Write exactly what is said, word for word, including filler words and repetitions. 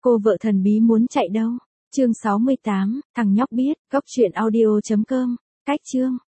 Cô vợ thần bí muốn chạy đâu? Chương sáu mươi tám, thằng nhóc biết, góc truyện audio chấm com. Cách chương